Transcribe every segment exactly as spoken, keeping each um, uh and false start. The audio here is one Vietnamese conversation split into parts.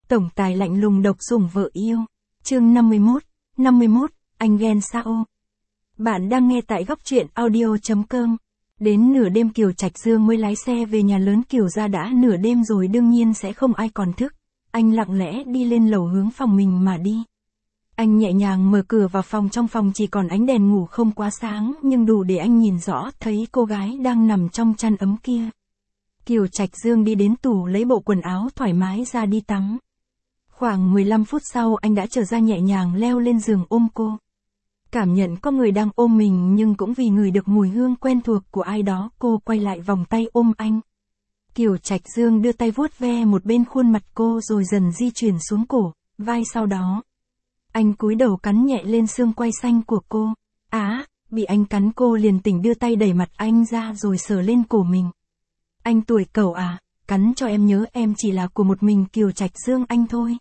Tổng tài lạnh lùng độc sủng vợ yêu. Chương năm mươi mốt, năm mươi mốt, anh ghen sao? Bạn đang nghe tại góc truyện audio chấm com. Đến nửa đêm Kiều Trạch Dương mới lái xe về nhà lớn. Kiều ra đã nửa đêm rồi, đương nhiên sẽ không ai còn thức. Anh lặng lẽ đi lên lầu hướng phòng mình mà đi. Anh nhẹ nhàng mở cửa vào phòng, trong phòng chỉ còn ánh đèn ngủ không quá sáng, nhưng đủ để anh nhìn rõ thấy cô gái đang nằm trong chăn ấm kia. Kiều Trạch Dương đi đến tủ lấy bộ quần áo thoải mái ra đi tắm. Khoảng mười lăm phút sau anh đã trở ra, nhẹ nhàng leo lên giường ôm cô. Cảm nhận có người đang ôm mình, nhưng cũng vì ngửi được mùi hương quen thuộc của ai đó, cô quay lại vòng tay ôm anh. Kiều Trạch Dương đưa tay vuốt ve một bên khuôn mặt cô rồi dần di chuyển xuống cổ, vai, sau đó anh cúi đầu cắn nhẹ lên xương quai xanh của cô. Á, bị anh cắn cô liền tỉnh, đưa tay đẩy mặt anh ra rồi sờ lên cổ mình. Anh tuổi cẩu à, cắn cho em nhớ em chỉ là của một mình Kiều Trạch Dương anh thôi.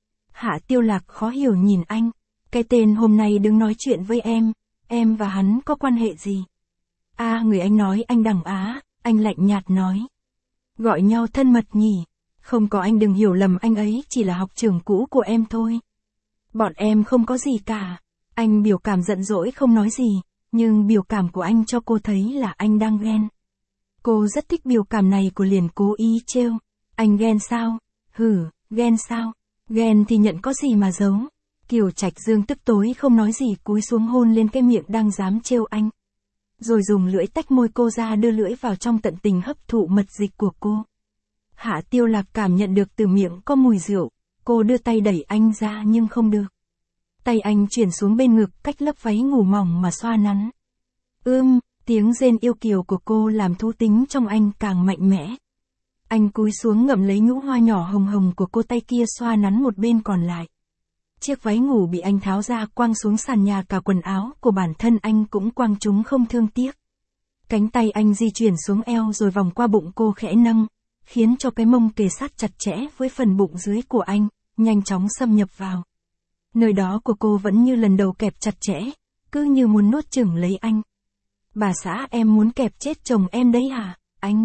Hạ Tiêu Lạc khó hiểu nhìn anh. Cái tên hôm nay đứng nói chuyện với em, em và hắn có quan hệ gì? À, người anh nói anh đằng Á, anh lạnh nhạt nói. Gọi nhau thân mật nhỉ? Không có, anh đừng hiểu lầm, anh ấy chỉ là học trưởng cũ của em thôi. Bọn em không có gì cả. Anh biểu cảm giận dỗi không nói gì, nhưng biểu cảm của anh cho cô thấy là anh đang ghen. Cô rất thích biểu cảm này của liền cố ý trêu. Anh ghen sao? Hử, ghen sao? Ghen thì nhận có gì mà giấu. Kiều Trạch Dương tức tối không nói gì, cúi xuống hôn lên cái miệng đang dám trêu anh. Rồi dùng lưỡi tách môi cô ra, đưa lưỡi vào trong tận tình hấp thụ mật dịch của cô. Hạ Tiêu Lạc cảm nhận được từ miệng có mùi rượu, cô đưa tay đẩy anh ra nhưng không được. Tay anh chuyển xuống bên ngực, cách lớp váy ngủ mỏng mà xoa nắn. Ưm, tiếng rên yêu kiều của cô làm thú tính trong anh càng mạnh mẽ. Anh cúi xuống ngậm lấy nhũ hoa nhỏ hồng hồng của cô, tay kia xoa nắn một bên còn lại. Chiếc váy ngủ bị anh tháo ra quăng xuống sàn nhà, cả quần áo của bản thân anh cũng quăng chúng không thương tiếc. Cánh tay anh di chuyển xuống eo rồi vòng qua bụng cô khẽ nâng, khiến cho cái mông kề sát chặt chẽ với phần bụng dưới của anh, nhanh chóng xâm nhập vào. Nơi đó của cô vẫn như lần đầu kẹp chặt chẽ, cứ như muốn nuốt chửng lấy anh. Bà xã, em muốn kẹp chết chồng em đấy hả, anh?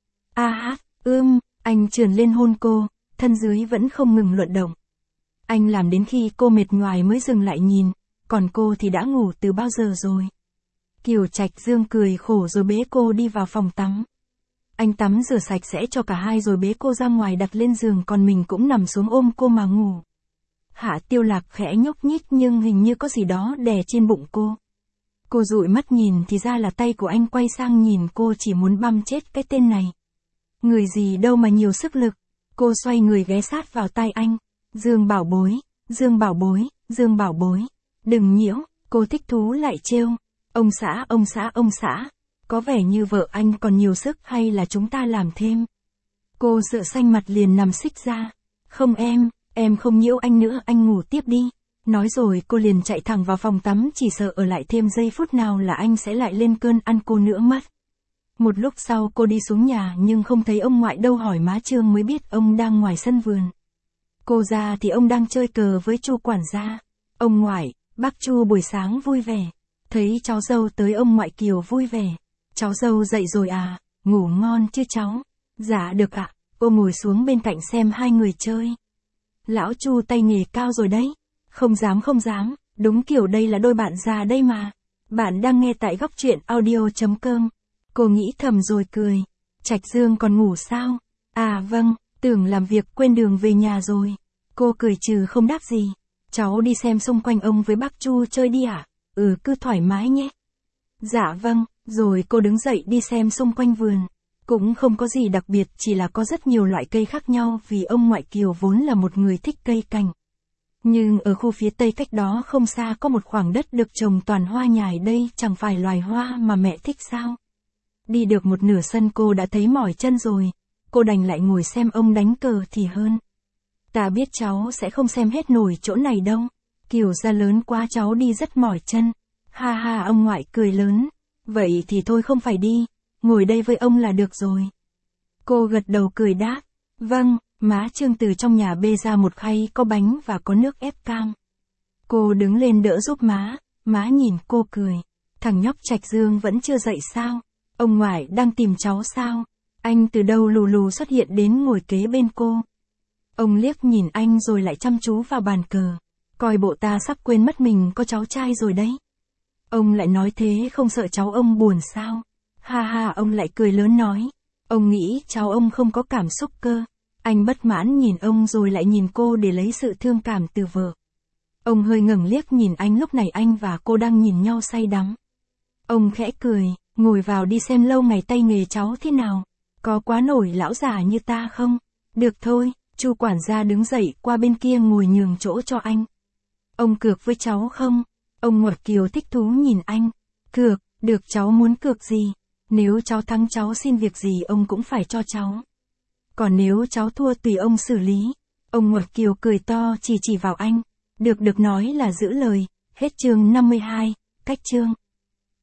A hát, ưm, anh trườn lên hôn cô, thân dưới vẫn không ngừng luận động. Anh làm đến khi cô mệt nhoài mới dừng lại nhìn, còn cô thì đã ngủ từ bao giờ rồi. Kiều Trạch Dương cười khổ rồi bế cô đi vào phòng tắm. Anh tắm rửa sạch sẽ cho cả hai rồi bế cô ra ngoài đặt lên giường, còn mình cũng nằm xuống ôm cô mà ngủ. Hạ Tiêu Lạc khẽ nhúc nhích nhưng hình như có gì đó đè trên bụng cô. Cô dụi mắt nhìn thì ra là tay của anh quay sang nhìn cô, chỉ muốn băm chết cái tên này. Người gì đâu mà nhiều sức lực. Cô xoay người ghé sát vào tai anh. Dương bảo bối, Dương bảo bối, Dương bảo bối. Đừng nhiễu, cô thích thú lại trêu. Ông xã, ông xã, ông xã. Có vẻ như vợ anh còn nhiều sức, hay là chúng ta làm thêm? Cô sợ xanh mặt liền nằm xích ra. Không em, em không nhiễu anh nữa, anh ngủ tiếp đi. Nói rồi cô liền chạy thẳng vào phòng tắm, chỉ sợ ở lại thêm giây phút nào là anh sẽ lại lên cơn ăn cô nữa mất. Một lúc sau cô đi xuống nhà nhưng không thấy ông ngoại đâu, hỏi má Trương mới biết ông đang ngoài sân vườn. Cô ra thì ông đang chơi cờ với Chu quản gia. Ông ngoại, bác Chu buổi sáng vui vẻ. Thấy cháu dâu tới ông ngoại Kiều vui vẻ. Cháu dâu dậy rồi à, ngủ ngon chứ cháu? Dạ được ạ. Cô ngồi xuống bên cạnh xem hai người chơi. Lão Chu tay nghề cao rồi đấy. Không dám không dám, đúng kiểu đây là đôi bạn già đây mà. Bạn đang nghe tại góc truyện audio chấm com. Cô nghĩ thầm rồi cười. Trạch Dương còn ngủ sao? À vâng, tưởng làm việc quên đường về nhà rồi. Cô cười trừ không đáp gì. Cháu đi xem xung quanh ông với bác Chu chơi đi ạ. À? Ừ, cứ thoải mái nhé. Dạ vâng, rồi cô đứng dậy đi xem xung quanh vườn. Cũng không có gì đặc biệt, chỉ là có rất nhiều loại cây khác nhau vì ông ngoại Kiều vốn là một người thích cây cảnh. Nhưng ở khu phía tây cách đó không xa có một khoảng đất được trồng toàn hoa nhài, đây chẳng phải loài hoa mà mẹ thích sao? Đi được một nửa sân cô đã thấy mỏi chân rồi, cô đành lại ngồi xem ông đánh cờ thì hơn. Ta biết cháu sẽ không xem hết nổi chỗ này đâu, Kiều ra lớn quá cháu đi rất mỏi chân. Ha ha, ông ngoại cười lớn, vậy thì thôi không phải đi, ngồi đây với ông là được rồi. Cô gật đầu cười đáp, vâng. Má Trương từ trong nhà bê ra một khay có bánh và có nước ép cam. Cô đứng lên đỡ giúp má, má nhìn cô cười. Thằng nhóc Trạch Dương vẫn chưa dậy sao? Ông ngoại đang tìm cháu sao? Anh từ đâu lù lù xuất hiện đến ngồi kế bên cô. Ông liếc nhìn anh rồi lại chăm chú vào bàn cờ. Coi bộ ta sắp quên mất mình có cháu trai rồi đấy. Ông lại nói thế không sợ cháu ông buồn sao? Ha ha, ông lại cười lớn nói. Ông nghĩ cháu ông không có cảm xúc cơ. Anh bất mãn nhìn ông rồi lại nhìn cô để lấy sự thương cảm từ vợ. Ông hơi ngẩng liếc nhìn anh, lúc này anh và cô đang nhìn nhau say đắm. Ông khẽ cười, ngồi vào đi xem lâu ngày tay nghề cháu thế nào. Có quá nổi lão già như ta không? Được thôi, Chu quản gia đứng dậy qua bên kia ngồi nhường chỗ cho anh. Ông cược với cháu không? Ông Ngoặt Kiều thích thú nhìn anh. Cược, được, cháu muốn cược gì? Nếu cháu thắng cháu xin việc gì ông cũng phải cho cháu. Còn nếu cháu thua tùy ông xử lý. Ông Ngoặt Kiều cười to chỉ chỉ vào anh. Được được nói là giữ lời. Hết chương năm mươi hai, cách chương.